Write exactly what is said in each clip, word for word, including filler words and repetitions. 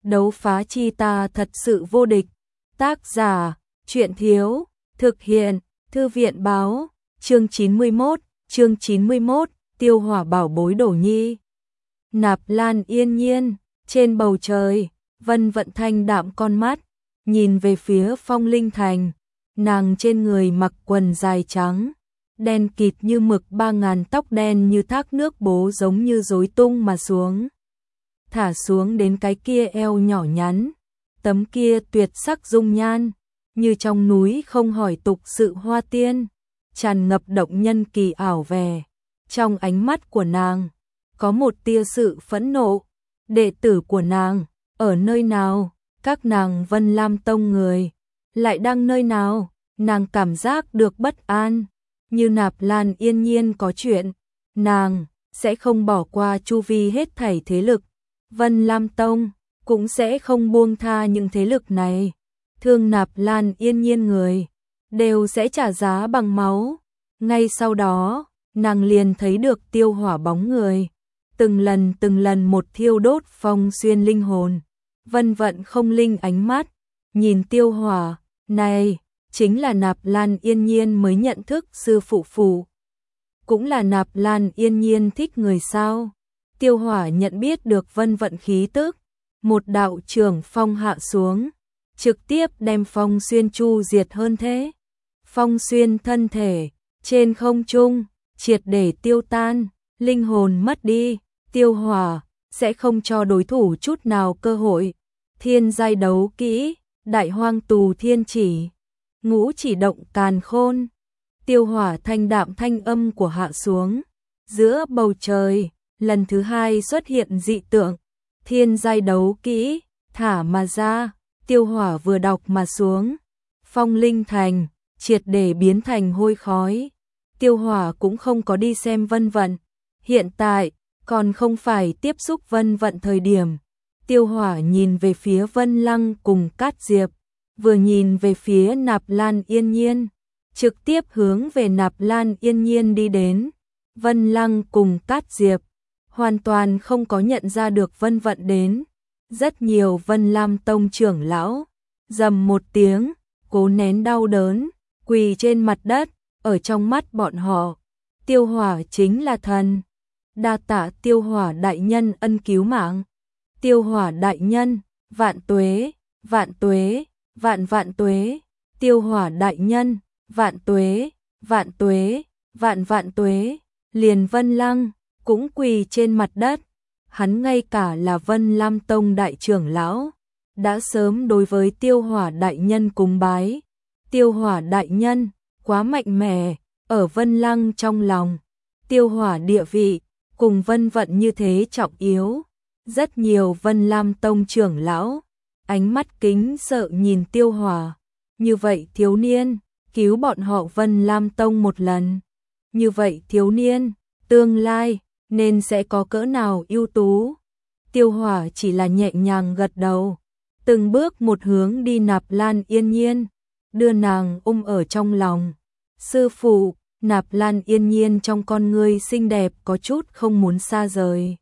Đấu phá chi ta thật sự vô địch. Tác giả, truyện thiếu, thực hiện, thư viện báo, chương chín mươi mốt, chương chín mươi mốt, Tiêu Hỏa bảo bối Đổ Nhi. Nạp Lan yên nhiên, trên bầu trời, Vân Vận thanh đạm con mắt, nhìn về phía Phong Linh Thành, nàng trên người mặc quần dài trắng, đen kịt như mực, ba ngàn tóc đen như thác nước bố giống như rối tung mà xuống. Thả xuống đến cái kia eo nhỏ nhắn, tấm kia tuyệt sắc dung nhan, như trong núi không hỏi tục sự hoa tiên, tràn ngập động nhân kỳ ảo vẻ. Trong ánh mắt của nàng, có một tia sự phẫn nộ, đệ tử của nàng, ở nơi nào, các nàng Vân Lam Tông người, lại đang nơi nào, nàng cảm giác được bất an, như Nạp Lan yên nhiên có chuyện, nàng sẽ không bỏ qua chu vi hết thảy thế lực, Vân Lam Tông cũng sẽ không buông tha những thế lực này, thương Nạp Lan yên nhiên người, đều sẽ trả giá bằng máu. Ngay sau đó, nàng liền thấy được Tiêu Hỏa bóng người, từng lần từng lần một thiêu đốt Phong Xuyên linh hồn. Vân Vận không linh ánh mắt, nhìn Tiêu Hỏa, này, chính là Nạp Lan yên nhiên mới nhận thức sư phụ phụ. Cũng là Nạp Lan yên nhiên thích người sao? Tiêu Hỏa nhận biết được Vân Vận khí tức, một đạo trưởng phong hạ xuống, trực tiếp đem Phong Xuyên chu diệt hơn thế. Phong Xuyên thân thể, trên không trung, triệt để tiêu tan, linh hồn mất đi, Tiêu Hỏa sẽ không cho đối thủ chút nào cơ hội. Thiên giai đấu kỹ, Đại Hoang Tù Thiên Chỉ, Ngũ Chỉ Động Càn Khôn. Tiêu Hỏa thanh đạm thanh âm của hạ xuống, giữa bầu trời, lần thứ hai xuất hiện dị tượng, thiên giai đấu kỹ, thả mà ra, Tiêu Hỏa vừa đọc mà xuống, Phong Linh Thành, triệt để biến thành hôi khói. Tiêu Hỏa cũng không có đi xem Vân Vận, hiện tại, còn không phải tiếp xúc Vân Vận thời điểm. Tiêu Hỏa nhìn về phía Vân Lăng cùng Cát Diệp, vừa nhìn về phía Nạp Lan yên nhiên, trực tiếp hướng về Nạp Lan yên nhiên đi đến. Vân Lăng cùng Cát Diệp hoàn toàn không có nhận ra được Vân Vận đến. Rất nhiều Vân Lam Tông trưởng lão rầm một tiếng, cố nén đau đớn, quỳ trên mặt đất. Ở trong mắt bọn họ, Tiêu Hỏa chính là thần. Đa tạ Tiêu Hỏa đại nhân ân cứu mạng. Tiêu Hỏa đại nhân, vạn tuế, vạn tuế, vạn vạn tuế. Tiêu Hỏa đại nhân, vạn tuế, vạn tuế, vạn vạn tuế. Liền Vân Lăng cũng quỳ trên mặt đất, hắn ngay cả là Vân Lam Tông đại trưởng lão, đã sớm đối với Tiêu Hỏa đại nhân cúng bái. Tiêu Hỏa đại nhân quá mạnh mẽ, ở Vân Lăng trong lòng, Tiêu Hỏa địa vị cùng Vân Vận như thế trọng yếu. Rất nhiều Vân Lam Tông trưởng lão ánh mắt kính sợ nhìn Tiêu Hỏa, như vậy thiếu niên cứu bọn họ Vân Lam Tông một lần, như vậy thiếu niên tương lai nên sẽ có cỡ nào ưu tú. Tiêu Hỏa chỉ là nhẹ nhàng gật đầu, từng bước một hướng đi Nạp Lan yên nhiên, đưa nàng ôm ở trong lòng. Sư phụ, Nạp Lan yên nhiên trong con ngươi xinh đẹp có chút không muốn xa rời,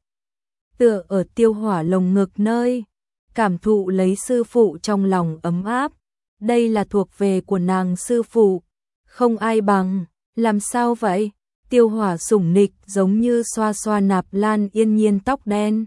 tựa ở Tiêu Hỏa lồng ngực nơi, cảm thụ lấy sư phụ trong lòng ấm áp. Đây là thuộc về của nàng sư phụ, không ai bằng. Làm sao vậy? Tiêu Hỏa sủng nịch giống như xoa xoa Nạp Lan yên nhiên tóc đen,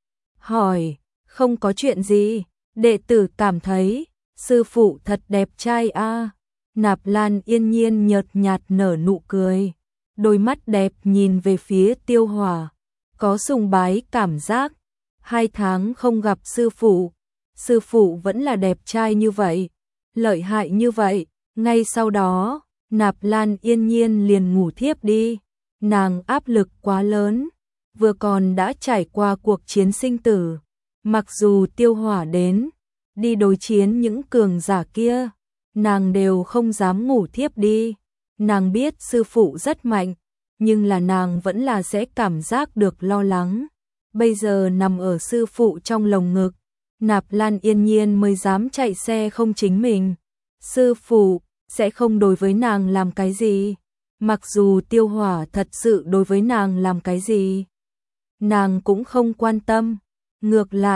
hỏi, không có chuyện gì, đệ tử cảm thấy sư phụ thật đẹp trai a. À. Nạp Lan yên nhiên nhợt nhạt nở nụ cười, đôi mắt đẹp nhìn về phía Tiêu Hỏa, có sùng bái cảm giác. Hai tháng không gặp sư phụ, sư phụ vẫn là đẹp trai như vậy, lợi hại như vậy. Ngay sau đó, Nạp Lan yên nhiên liền ngủ thiếp đi, nàng áp lực quá lớn, vừa còn đã trải qua cuộc chiến sinh tử, mặc dù Tiêu Hỏa đến, đi đối chiến những cường giả kia, nàng đều không dám ngủ thiếp đi. Nàng biết sư phụ rất mạnh, nhưng là nàng vẫn là sẽ cảm giác được lo lắng. Bây giờ nằm ở sư phụ trong lồng ngực, Nạp Lan yên nhiên mới dám chạy xe không chính mình. Sư phụ sẽ không đối với nàng làm cái gì, mặc dù Tiêu Hỏa thật sự đối với nàng làm cái gì, nàng cũng không quan tâm. Ngược lại,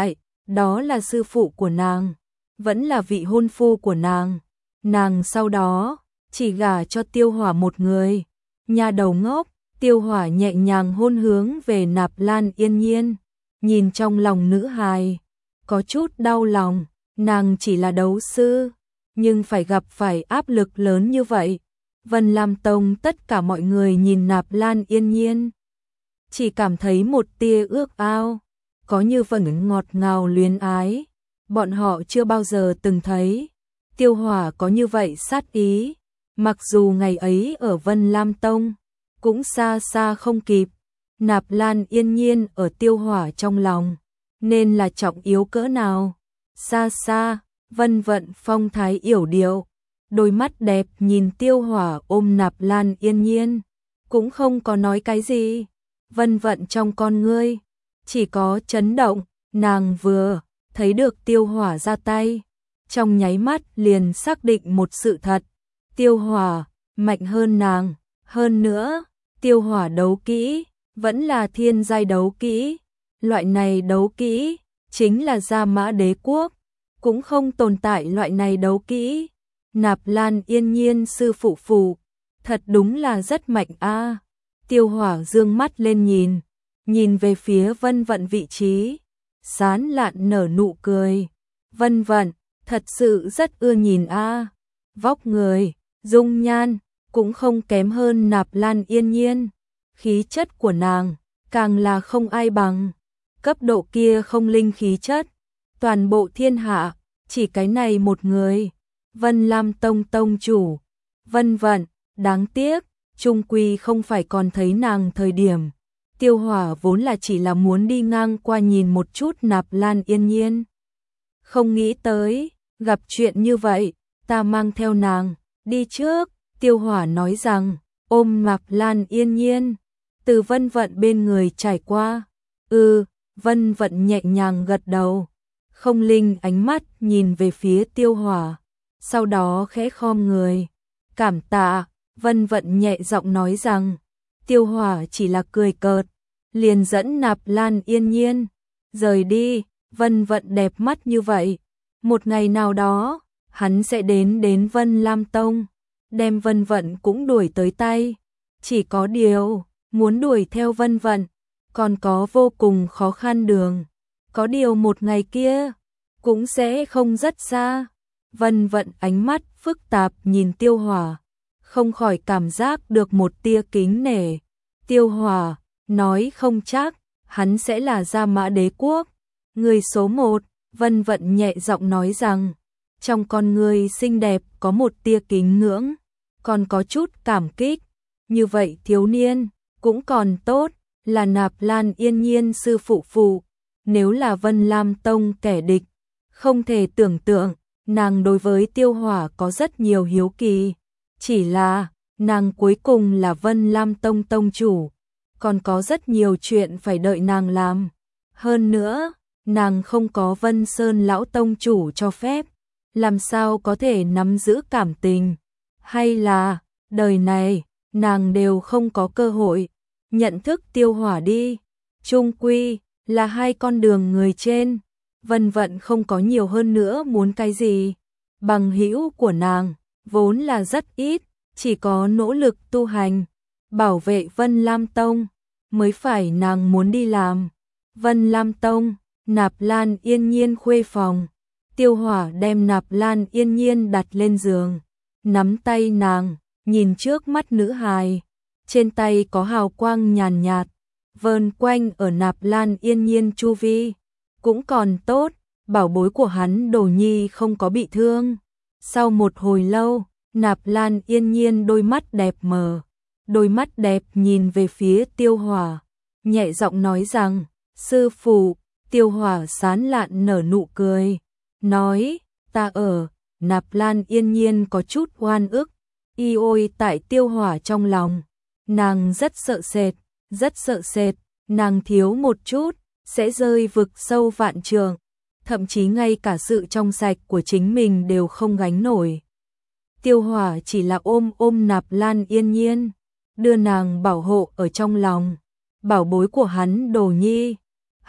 đó là sư phụ của nàng, vẫn là vị hôn phu của nàng. Nàng sau đó chỉ gả cho Tiêu Hỏa một người. Nhà đầu ngốc, Tiêu Hỏa nhẹ nhàng hôn hướng về Nạp Lan Yên Nhiên, nhìn trong lòng nữ hài, có chút đau lòng, nàng chỉ là đấu sư, nhưng phải gặp phải áp lực lớn như vậy. Vân Lam Tông tất cả mọi người nhìn Nạp Lan Yên Nhiên, chỉ cảm thấy một tia ước ao, có như phần ngọt ngào luyến ái, bọn họ chưa bao giờ từng thấy. Tiêu Hỏa có như vậy sát ý, mặc dù ngày ấy ở Vân Lam Tông, cũng xa xa không kịp. Nạp Lan Yên Nhiên ở Tiêu Hỏa trong lòng, nên là trọng yếu cỡ nào. Xa xa, Vân Vận phong thái yểu điệu, đôi mắt đẹp nhìn Tiêu Hỏa ôm Nạp Lan Yên Nhiên, cũng không có nói cái gì. Vân Vận trong con ngươi chỉ có chấn động, nàng vừa thấy được Tiêu Hỏa ra tay, trong nháy mắt liền xác định một sự thật, Tiêu Hỏa mạnh hơn nàng, hơn nữa, Tiêu Hỏa đấu kỹ vẫn là thiên giai đấu kỹ, loại này đấu kỹ chính là Gia Mã Đế quốc, cũng không tồn tại loại này đấu kỹ. Nạp Lan Yên Nhiên sư phụ phụ, thật đúng là rất mạnh a. Tiêu Hỏa dương mắt lên nhìn, nhìn về phía Vân Vận vị trí, sán lạn nở nụ cười. Vân Vận, thật sự rất ưa nhìn a. Vóc người, dung nhan, cũng không kém hơn Nạp Lan Yên Nhiên. Khí chất của nàng, càng là không ai bằng. Cấp độ kia không linh khí chất, toàn bộ thiên hạ, chỉ cái này một người. Vân Lam Tông tông chủ, Vân Vận, đáng tiếc, chung quy không phải còn thấy nàng thời điểm. Tiêu Hỏa vốn là chỉ là muốn đi ngang qua nhìn một chút Nạp Lan Yên Nhiên. Không nghĩ tới, gặp chuyện như vậy, ta mang theo nàng, đi trước. Tiêu Hỏa nói rằng, ôm Nạp Lan Yên Nhiên, từ Vân Vận bên người trải qua. Ừ, Vân Vận nhẹ nhàng gật đầu, không linh ánh mắt nhìn về phía Tiêu Hỏa, sau đó khẽ khom người. Cảm tạ, Vân Vận nhẹ giọng nói rằng, Tiêu Hỏa chỉ là cười cợt, liền dẫn Nạp Lan Yên Nhiên rời đi. Vân Vận đẹp mắt như vậy, một ngày nào đó, hắn sẽ đến đến Vân Lam Tông, đem Vân Vận cũng đuổi tới tay. Chỉ có điều, muốn đuổi theo Vân Vận, còn có vô cùng khó khăn đường. Có điều một ngày kia, cũng sẽ không rất xa. Vân Vận ánh mắt phức tạp nhìn Tiêu Hỏa, không khỏi cảm giác được một tia kính nể. Tiêu Hỏa nói không chắc, hắn sẽ là Gia Mã Đế quốc người số một. Vân Vận nhẹ giọng nói rằng, trong con người xinh đẹp có một tia kính ngưỡng, còn có chút cảm kích. Như vậy thiếu niên, cũng còn tốt, là Nạp Lan Yên Nhiên sư phụ phụ. Nếu là Vân Lam Tông kẻ địch, không thể tưởng tượng, nàng đối với Tiêu Hỏa có rất nhiều hiếu kỳ. Chỉ là, nàng cuối cùng là Vân Lam Tông tông chủ, còn có rất nhiều chuyện phải đợi nàng làm. Hơn nữa, nàng không có Vân Sơn lão tông chủ cho phép, làm sao có thể nắm giữ cảm tình. Hay là, đời này, nàng đều không có cơ hội nhận thức Tiêu Hỏa đi. Chung quy, là hai con đường người trên. Vân Vận không có nhiều hơn nữa muốn cái gì. Bằng hữu của nàng, vốn là rất ít, chỉ có nỗ lực tu hành, bảo vệ Vân Lam Tông, mới phải nàng muốn đi làm. Vân Lam Tông, Nạp Lan Yên Nhiên khuê phòng. Tiêu Hỏa đem Nạp Lan Yên Nhiên đặt lên giường, nắm tay nàng, nhìn trước mắt nữ hài, trên tay có hào quang nhàn nhạt, vờn quanh ở Nạp Lan Yên Nhiên chu vi, cũng còn tốt, bảo bối của hắn Đồ Nhi không có bị thương. Sau một hồi lâu, Nạp Lan Yên Nhiên đôi mắt đẹp mờ, đôi mắt đẹp nhìn về phía Tiêu Hỏa, nhẹ giọng nói rằng, sư phụ. Tiêu Hỏa sán lạn nở nụ cười, nói, ta ở. Nạp Lan Yên Nhiên có chút oan ức, y ôi tại Tiêu Hỏa trong lòng, nàng rất sợ sệt, rất sợ sệt, nàng thiếu một chút, sẽ rơi vực sâu vạn trượng, thậm chí ngay cả sự trong sạch của chính mình đều không gánh nổi. Tiêu Hỏa chỉ là ôm ôm Nạp Lan Yên Nhiên, đưa nàng bảo hộ ở trong lòng, bảo bối của hắn Đồ Nhi.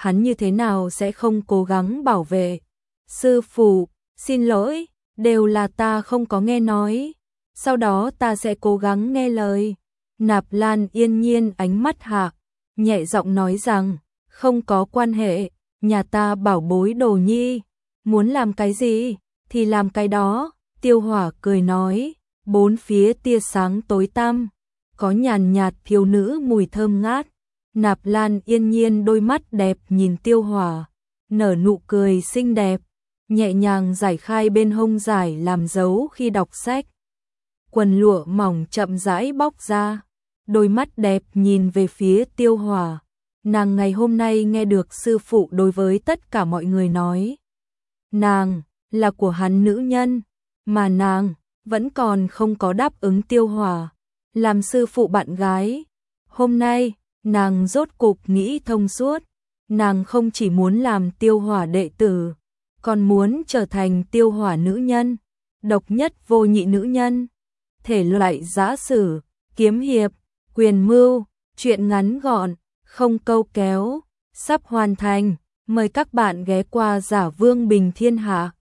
hắn như thế nào sẽ không cố gắng bảo vệ. Sư phụ, xin lỗi, đều là ta không có nghe nói. Sau đó ta sẽ cố gắng nghe lời. Nạp Lan Yên Nhiên ánh mắt hạ, nhẹ giọng nói rằng, không có quan hệ, nhà ta bảo bối Đồ Nhi, muốn làm cái gì, thì làm cái đó. Tiêu Hỏa cười nói, bốn phía tia sáng tối tăm, có nhàn nhạt thiếu nữ mùi thơm ngát. Nạp Lan Yên Nhiên đôi mắt đẹp nhìn Tiêu Hỏa, nở nụ cười xinh đẹp, nhẹ nhàng giải khai bên hông dài làm dấu khi đọc sách. Quần lụa mỏng chậm rãi bóc ra, đôi mắt đẹp nhìn về phía Tiêu Hỏa. Nàng ngày hôm nay nghe được sư phụ đối với tất cả mọi người nói, nàng là của hắn nữ nhân, mà nàng vẫn còn không có đáp ứng Tiêu Hỏa làm sư phụ bạn gái. Hôm nay, nàng rốt cục nghĩ thông suốt, nàng không chỉ muốn làm Tiêu Hỏa đệ tử, còn muốn trở thành Tiêu Hỏa nữ nhân, độc nhất vô nhị nữ nhân. Thể loại giã sử, kiếm hiệp, quyền mưu, truyện ngắn gọn, không câu kéo, sắp hoàn thành. Mời các bạn ghé qua Giả Vương Bình Thiên Hạ.